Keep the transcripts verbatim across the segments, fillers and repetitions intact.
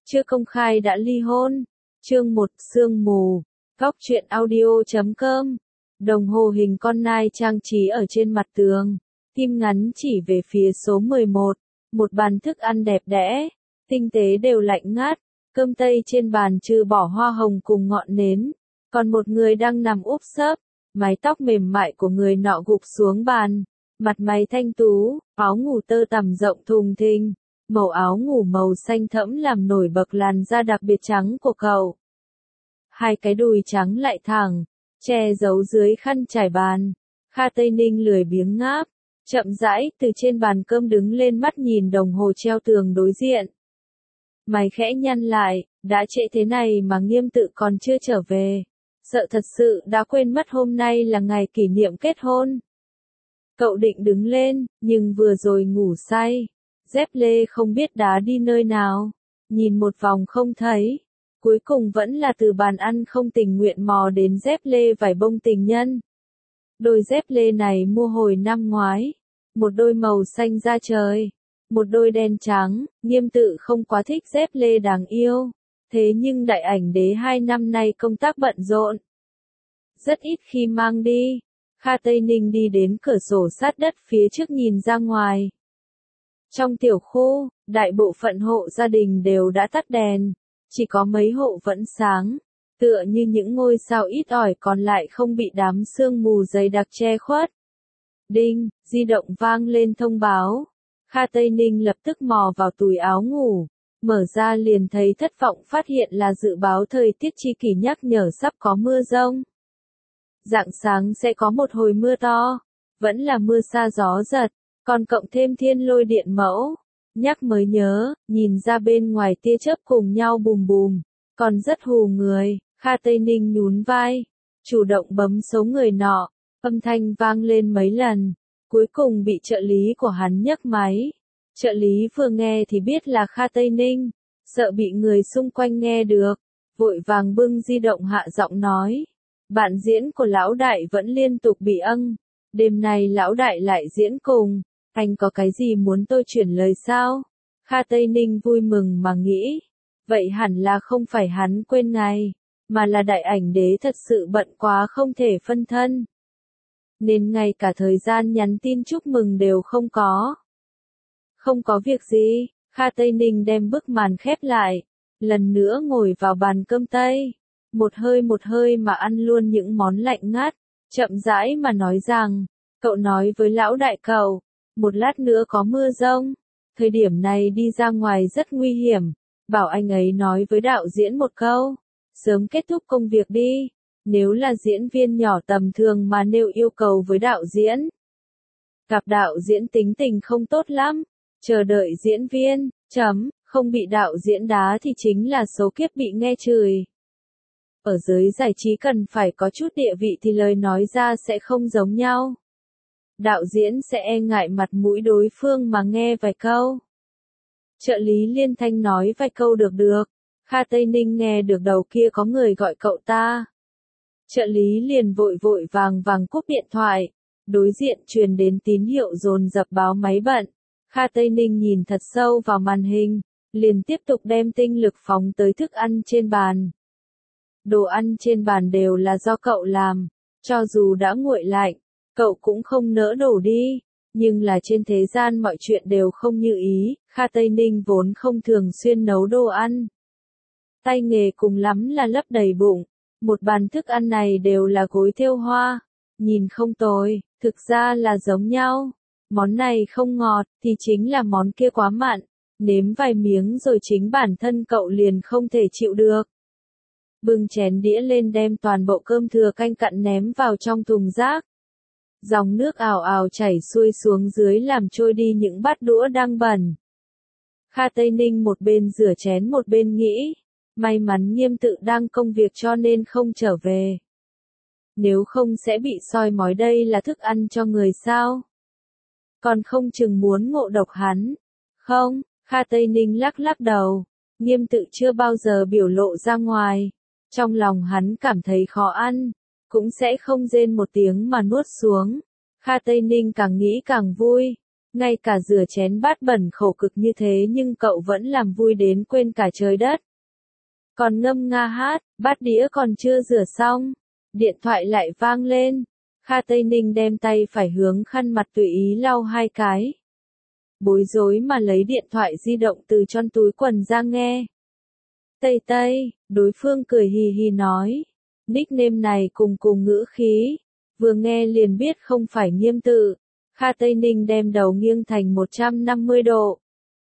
chưa công khai đã ly hôn. Chương một, sương mù. Góc truyện audio chấm com. Đồng hồ hình con nai trang trí ở trên mặt tường. Kim ngắn chỉ về phía số mười một. Một bàn thức ăn đẹp đẽ, tinh tế đều lạnh ngát. Cơm tây trên bàn trừ bỏ hoa hồng cùng ngọn nến. Còn một người đang nằm úp sấp. Mái tóc mềm mại của người nọ gục xuống bàn. Mặt mày thanh tú, áo ngủ tơ tằm rộng thùng thình. Màu áo ngủ màu xanh thẫm làm nổi bật làn da đặc biệt trắng của cậu. Hai cái đùi trắng lại thẳng, che giấu dưới khăn trải bàn. Kha Tây Ninh lười biếng ngáp, chậm rãi từ trên bàn cơm đứng lên, mắt nhìn đồng hồ treo tường đối diện. Mày khẽ nhăn lại, đã trễ thế này mà Nghiêm Tự còn chưa trở về. Sợ thật sự đã quên mất hôm nay là ngày kỷ niệm kết hôn. Cậu định đứng lên, nhưng vừa rồi ngủ say. Dép lê không biết đá đi nơi nào. Nhìn một vòng không thấy. Cuối cùng vẫn là từ bàn ăn không tình nguyện mò đến dép lê vải bông tình nhân. Đôi dép lê này mua hồi năm ngoái. Một đôi màu xanh da trời. Một đôi đen trắng. Nghiêm Tự không quá thích dép lê đáng yêu. Thế nhưng đại ảnh đế hai năm nay công tác bận rộn. Rất ít khi mang đi. Kha Tây Ninh đi đến cửa sổ sát đất phía trước nhìn ra ngoài. Trong tiểu khu, đại bộ phận hộ gia đình đều đã tắt đèn. Chỉ có mấy hộ vẫn sáng. Tựa như những ngôi sao ít ỏi còn lại không bị đám sương mù dày đặc che khuất. Đinh, di động vang lên thông báo. Kha Tây Ninh lập tức mò vào túi áo ngủ. Mở ra liền thấy thất vọng phát hiện là dự báo thời tiết chi kỷ nhắc nhở sắp có mưa rông. Rạng sáng sẽ có một hồi mưa to. Vẫn là mưa sa gió giật. Còn cộng thêm thiên lôi điện mẫu. Nhắc mới nhớ, nhìn ra bên ngoài tia chớp cùng nhau bùm bùm. Còn rất hù người. Kha Tây Ninh nhún vai. Chủ động bấm số người nọ. Âm thanh vang lên mấy lần. Cuối cùng bị trợ lý của hắn nhấc máy. Trợ lý vừa nghe thì biết là Kha Tây Ninh. Sợ bị người xung quanh nghe được. Vội vàng bưng di động hạ giọng nói. Bạn diễn của lão đại vẫn liên tục bị âng. Đêm nay lão đại lại diễn cùng. Anh có cái gì muốn tôi chuyển lời sao? Kha Tây Ninh vui mừng mà nghĩ. Vậy hẳn là không phải hắn quên ngày. Mà là đại ảnh đế thật sự bận quá không thể phân thân. Nên ngay cả thời gian nhắn tin chúc mừng đều không có. Không có việc gì. Kha Tây Ninh đem bức màn khép lại. Lần nữa ngồi vào bàn cơm tây. Một hơi một hơi mà ăn luôn những món lạnh ngắt. Chậm rãi mà nói rằng. Cậu nói với lão đại cậu. Một lát nữa có mưa rông. Thời điểm này đi ra ngoài rất nguy hiểm. Bảo anh ấy nói với đạo diễn một câu. Sớm kết thúc công việc đi. Nếu là diễn viên nhỏ tầm thường mà nêu yêu cầu với đạo diễn. Gặp đạo diễn tính tình không tốt lắm. Chờ đợi diễn viên, chấm, không bị đạo diễn đá thì chính là số kiếp bị nghe chửi. Ở giới giải trí cần phải có chút địa vị thì lời nói ra sẽ không giống nhau. Đạo diễn sẽ e ngại mặt mũi đối phương mà nghe vài câu. Trợ lý liên thanh nói vài câu được được. Kha Tây Ninh nghe được đầu kia có người gọi cậu ta. Trợ lý liền vội vội vàng vàng cúp điện thoại. Đối diện truyền đến tín hiệu dồn dập báo máy bận. Kha Tây Ninh nhìn thật sâu vào màn hình. Liền tiếp tục đem tinh lực phóng tới thức ăn trên bàn. Đồ ăn trên bàn đều là do cậu làm. Cho dù đã nguội lạnh. Cậu cũng không nỡ đổ đi, nhưng là trên thế gian mọi chuyện đều không như ý, Kha Tây Ninh vốn không thường xuyên nấu đồ ăn. Tay nghề cùng lắm là lấp đầy bụng, một bàn thức ăn này đều là gối thêu hoa, nhìn không tồi, thực ra là giống nhau. Món này không ngọt, thì chính là món kia quá mặn, nếm vài miếng rồi chính bản thân cậu liền không thể chịu được. Bưng chén đĩa lên đem toàn bộ cơm thừa canh cặn ném vào trong thùng rác. Dòng nước ào ào chảy xuôi xuống dưới làm trôi đi những bát đũa đang bẩn. Kha Tây Ninh một bên rửa chén một bên nghĩ. May mắn Nghiêm Tự đang công việc cho nên không trở về. Nếu không sẽ bị soi mói đây là thức ăn cho người sao. Còn không chừng muốn ngộ độc hắn. Không, Kha Tây Ninh lắc lắc đầu. Nghiêm Tự chưa bao giờ biểu lộ ra ngoài. Trong lòng hắn cảm thấy khó ăn. Cũng sẽ không rên một tiếng mà nuốt xuống. Kha Tây Ninh càng nghĩ càng vui. Ngay cả rửa chén bát bẩn khổ cực như thế nhưng cậu vẫn làm vui đến quên cả trời đất. Còn ngâm nga hát, bát đĩa còn chưa rửa xong, điện thoại lại vang lên. Kha Tây Ninh đem tay phải hướng khăn mặt tùy ý lau hai cái. Bối rối mà lấy điện thoại di động từ trong túi quần ra nghe. Tây Tây, đối phương cười hì hì nói. Nickname này cùng cùng ngữ khí, vừa nghe liền biết không phải Nghiêm Tự. Kha Tây Ninh đem đầu nghiêng thành một trăm năm mươi độ.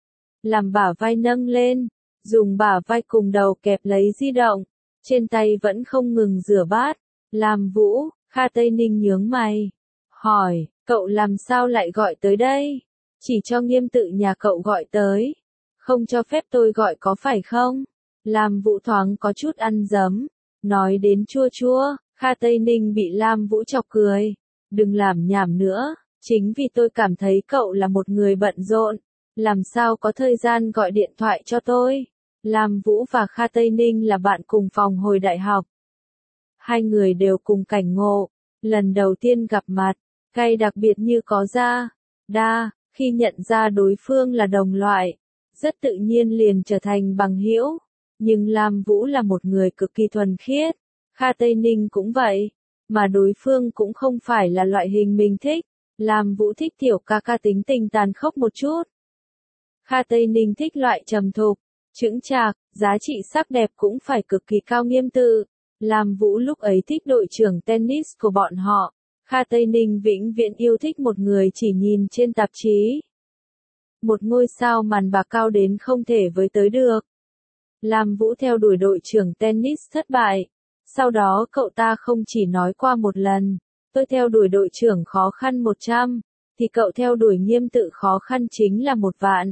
Làm bả vai nâng lên, dùng bả vai cùng đầu kẹp lấy di động, trên tay vẫn không ngừng rửa bát. Làm Vũ, Kha Tây Ninh nhướng mày, hỏi, cậu làm sao lại gọi tới đây? Chỉ cho Nghiêm Tự nhà cậu gọi tới, không cho phép tôi gọi có phải không? Làm Vũ thoáng có chút ăn dấm, nói đến chua chua. Kha Tây Ninh bị Lam Vũ chọc cười, đừng làm nhảm nữa, chính vì tôi cảm thấy cậu là một người bận rộn, làm sao có thời gian gọi điện thoại cho tôi. Lam Vũ và Kha Tây Ninh là bạn cùng phòng hồi đại học. Hai người đều cùng cảnh ngộ, lần đầu tiên gặp mặt, cay đặc biệt như có da, đa, khi nhận ra đối phương là đồng loại, rất tự nhiên liền trở thành bằng hữu. Nhưng Lam Vũ là một người cực kỳ thuần khiết, Kha Tây Ninh cũng vậy, mà đối phương cũng không phải là loại hình mình thích. Lam Vũ thích tiểu ca ca tính tình tàn khốc một chút. Kha Tây Ninh thích loại trầm thục, chững chạc, giá trị sắc đẹp cũng phải cực kỳ cao Nghiêm Tự. Lam Vũ lúc ấy thích đội trưởng tennis của bọn họ. Kha Tây Ninh vĩnh viễn yêu thích một người chỉ nhìn trên tạp chí. Một ngôi sao màn bạc cao đến không thể với tới được. Lam Vũ theo đuổi đội trưởng tennis thất bại. Sau đó cậu ta không chỉ nói qua một lần, tôi theo đuổi đội trưởng khó khăn một trăm, thì cậu theo đuổi Nghiêm Tự khó khăn chính là một vạn.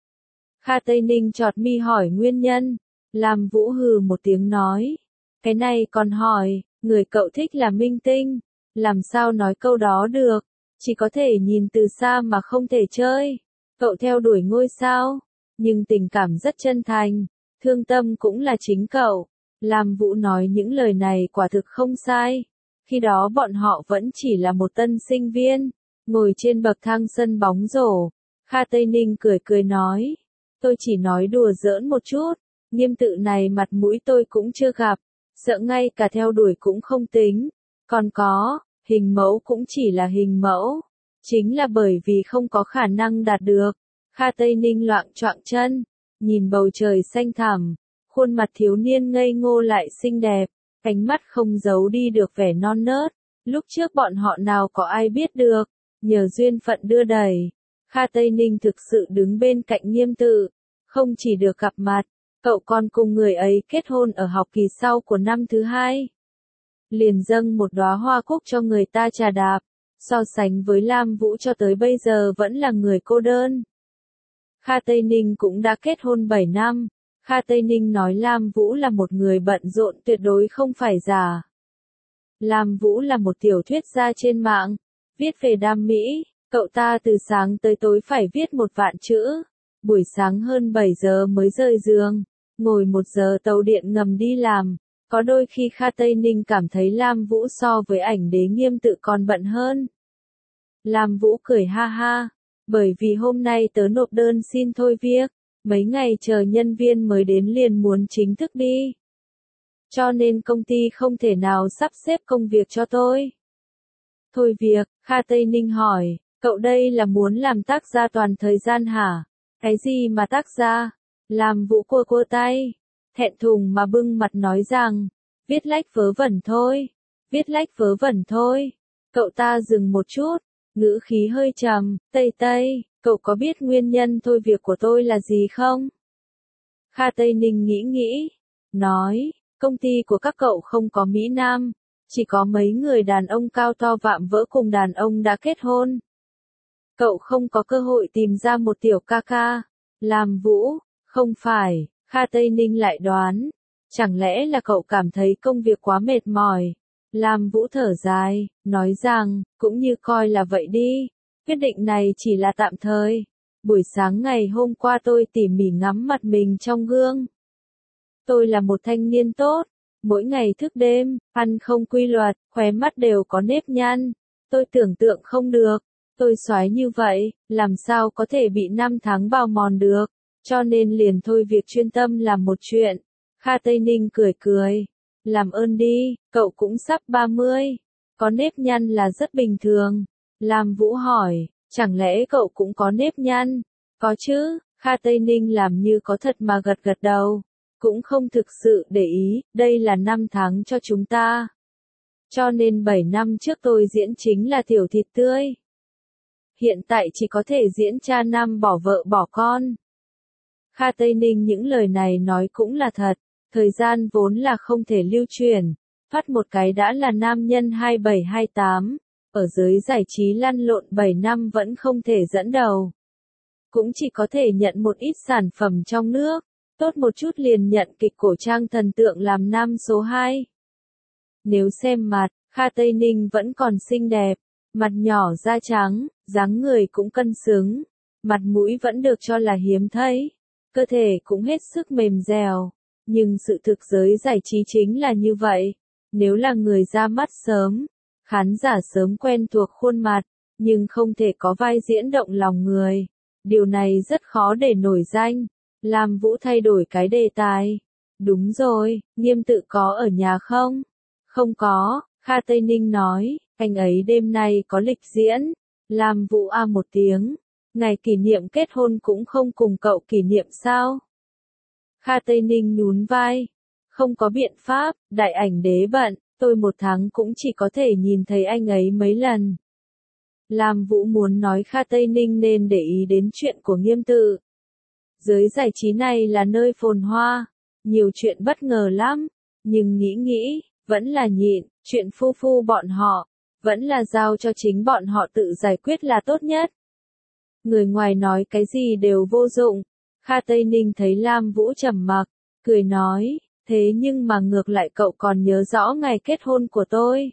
Kha Tây Ninh chọt mi hỏi nguyên nhân. Lam Vũ hừ một tiếng nói. Cái này còn hỏi, người cậu thích là minh tinh, làm sao nói câu đó được, chỉ có thể nhìn từ xa mà không thể chơi. Cậu theo đuổi ngôi sao, nhưng tình cảm rất chân thành, thương tâm cũng là chính cậu. Lam Vũ nói những lời này quả thực không sai. Khi đó bọn họ vẫn chỉ là một tân sinh viên, ngồi trên bậc thang sân bóng rổ. Kha Tây Ninh cười cười nói, tôi chỉ nói đùa giỡn một chút, Nghiêm Tự này mặt mũi tôi cũng chưa gặp, sợ ngay cả theo đuổi cũng không tính. Còn có, hình mẫu cũng chỉ là hình mẫu, chính là bởi vì không có khả năng đạt được. Kha Tây Ninh loạng choạng chân, nhìn bầu trời xanh thẳm, khuôn mặt thiếu niên ngây ngô lại xinh đẹp, ánh mắt không giấu đi được vẻ non nớt. Lúc trước bọn họ nào có ai biết được, nhờ duyên phận đưa đẩy, Kha Tây Ninh thực sự đứng bên cạnh Nghiêm Tự, không chỉ được gặp mặt, cậu còn cùng người ấy kết hôn ở học kỳ sau của năm thứ hai. Liền dâng một đóa hoa cúc cho người ta trà đạp, so sánh với Lam Vũ cho tới bây giờ vẫn là người cô đơn. Kha Tây Ninh cũng đã kết hôn bảy năm, Kha Tây Ninh nói Lam Vũ là một người bận rộn tuyệt đối không phải giả. Lam Vũ là một tiểu thuyết gia trên mạng, viết về đam mỹ, cậu ta từ sáng tới tối phải viết một vạn chữ, buổi sáng hơn bảy giờ mới rời giường, ngồi một giờ tàu điện ngầm đi làm. Có đôi khi Kha Tây Ninh cảm thấy Lam Vũ so với ảnh đế Nghiêm Tự còn bận hơn. Lam Vũ cười ha ha, bởi vì hôm nay tớ nộp đơn xin thôi việc, mấy ngày chờ nhân viên mới đến liền muốn chính thức đi. Cho nên công ty không thể nào sắp xếp công việc cho tôi. Thôi việc, Kha Tây Ninh hỏi, cậu đây là muốn làm tác gia toàn thời gian hả? Cái gì mà tác gia? Lam Vũ cua cua tay, thẹn thùng mà bưng mặt nói rằng, viết lách vớ vẩn thôi, viết lách vớ vẩn thôi. Cậu ta dừng một chút, ngữ khí hơi trầm, Tây Tây, cậu có biết nguyên nhân thôi việc của tôi là gì không? Kha Tây Ninh nghĩ nghĩ, nói, công ty của các cậu không có Mỹ Nam, chỉ có mấy người đàn ông cao to vạm vỡ cùng đàn ông đã kết hôn. Cậu không có cơ hội tìm ra một tiểu ca ca. Lam Vũ, không phải, Kha Tây Ninh lại đoán, chẳng lẽ là cậu cảm thấy công việc quá mệt mỏi? Lam Vũ thở dài, nói rằng, cũng như coi là vậy đi, quyết định này chỉ là tạm thời. Buổi sáng ngày hôm qua tôi tỉ mỉ ngắm mặt mình trong gương. Tôi là một thanh niên tốt, mỗi ngày thức đêm, ăn không quy luật, khóe mắt đều có nếp nhăn. Tôi tưởng tượng không được, Tôi soái như vậy, làm sao có thể bị năm tháng bào mòn được, cho nên liền thôi việc chuyên tâm làm một chuyện. Kha Tây Ninh cười cười, làm ơn đi, cậu cũng sắp ba mươi, có nếp nhăn là rất bình thường. Lam Vũ hỏi, chẳng lẽ cậu cũng có nếp nhăn? Có chứ, Kha Tây Ninh làm như có thật mà gật gật đầu, cũng không thực sự để ý, đây là năm tháng cho chúng ta. Cho nên bảy năm trước tôi diễn chính là tiểu thịt tươi. Hiện tại chỉ có thể diễn cha năm bỏ vợ bỏ con. Kha Tây Ninh những lời này nói cũng là thật, thời gian vốn là không thể lưu truyền, phát một cái đã là nam nhân hai bảy hai tám, ở giới giải trí lăn lộn bảy năm vẫn không thể dẫn đầu. Cũng chỉ có thể nhận một ít sản phẩm trong nước, tốt một chút liền nhận kịch cổ trang thần tượng làm nam số hai. Nếu xem mặt, Kha Tây Ninh vẫn còn xinh đẹp, mặt nhỏ da trắng, dáng người cũng cân xứng, mặt mũi vẫn được cho là hiếm thấy, cơ thể cũng hết sức mềm dẻo, nhưng sự thực giới giải trí chính là như vậy, nếu là người ra mắt sớm, khán giả sớm quen thuộc khuôn mặt, nhưng không thể có vai diễn động lòng người, điều này rất khó để nổi danh. Lam Vũ thay đổi cái đề tài. Đúng rồi, Nghiêm Tự có ở nhà không? Không có, Kha Tây Ninh nói, anh ấy đêm nay có lịch diễn. Lam Vũ a một tiếng, ngày kỷ niệm kết hôn cũng không cùng cậu kỷ niệm sao? Kha Tây Ninh nhún vai, không có biện pháp, đại ảnh đế bận, tôi một tháng cũng chỉ có thể nhìn thấy anh ấy mấy lần. Lam Vũ muốn nói Kha Tây Ninh nên để ý đến chuyện của Nghiêm Tự. Giới giải trí này là nơi phồn hoa, nhiều chuyện bất ngờ lắm, nhưng nghĩ nghĩ, vẫn là nhịn, chuyện phu phu bọn họ, vẫn là giao cho chính bọn họ tự giải quyết là tốt nhất. Người ngoài nói cái gì đều vô dụng, Kha Tây Ninh thấy Lam Vũ trầm mặc, cười nói, thế nhưng mà ngược lại cậu còn nhớ rõ ngày kết hôn của tôi.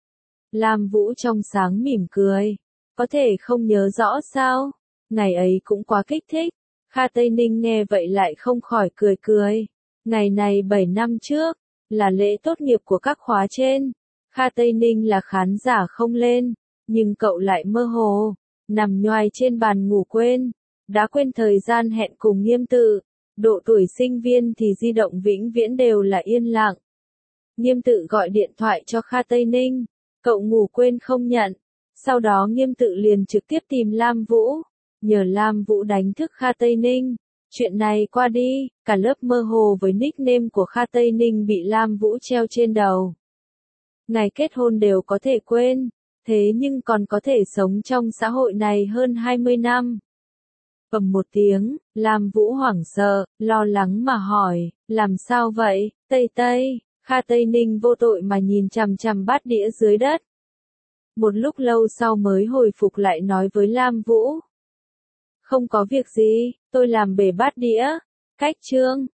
Lam Vũ trong sáng mỉm cười, có thể không nhớ rõ sao, ngày ấy cũng quá kích thích. Kha Tây Ninh nghe vậy lại không khỏi cười cười. Ngày này bảy năm trước, là lễ tốt nghiệp của các khóa trên. Kha Tây Ninh là khán giả không lên, nhưng cậu lại mơ hồ, nằm nhoài trên bàn ngủ quên, đã quên thời gian hẹn cùng Nghiêm Tự. Độ tuổi sinh viên thì di động vĩnh viễn đều là yên lặng. Nghiêm Tự gọi điện thoại cho Kha Tây Ninh, cậu ngủ quên không nhận. Sau đó Nghiêm Tự liền trực tiếp tìm Lam Vũ. Nhờ Lam Vũ đánh thức Kha Tây Ninh. Chuyện này qua đi, cả lớp mơ hồ với nickname của Kha Tây Ninh bị Lam Vũ treo trên đầu. Ngày kết hôn đều có thể quên, thế nhưng còn có thể sống trong xã hội này hơn hai mươi năm. Bầm một tiếng, Lam Vũ hoảng sợ, lo lắng mà hỏi, làm sao vậy, Tây Tây? Kha Tây Ninh vô tội mà nhìn chằm chằm bát đĩa dưới đất. Một lúc lâu sau mới hồi phục lại nói với Lam Vũ. Không có việc gì, tôi làm bể bát đĩa. Cách chương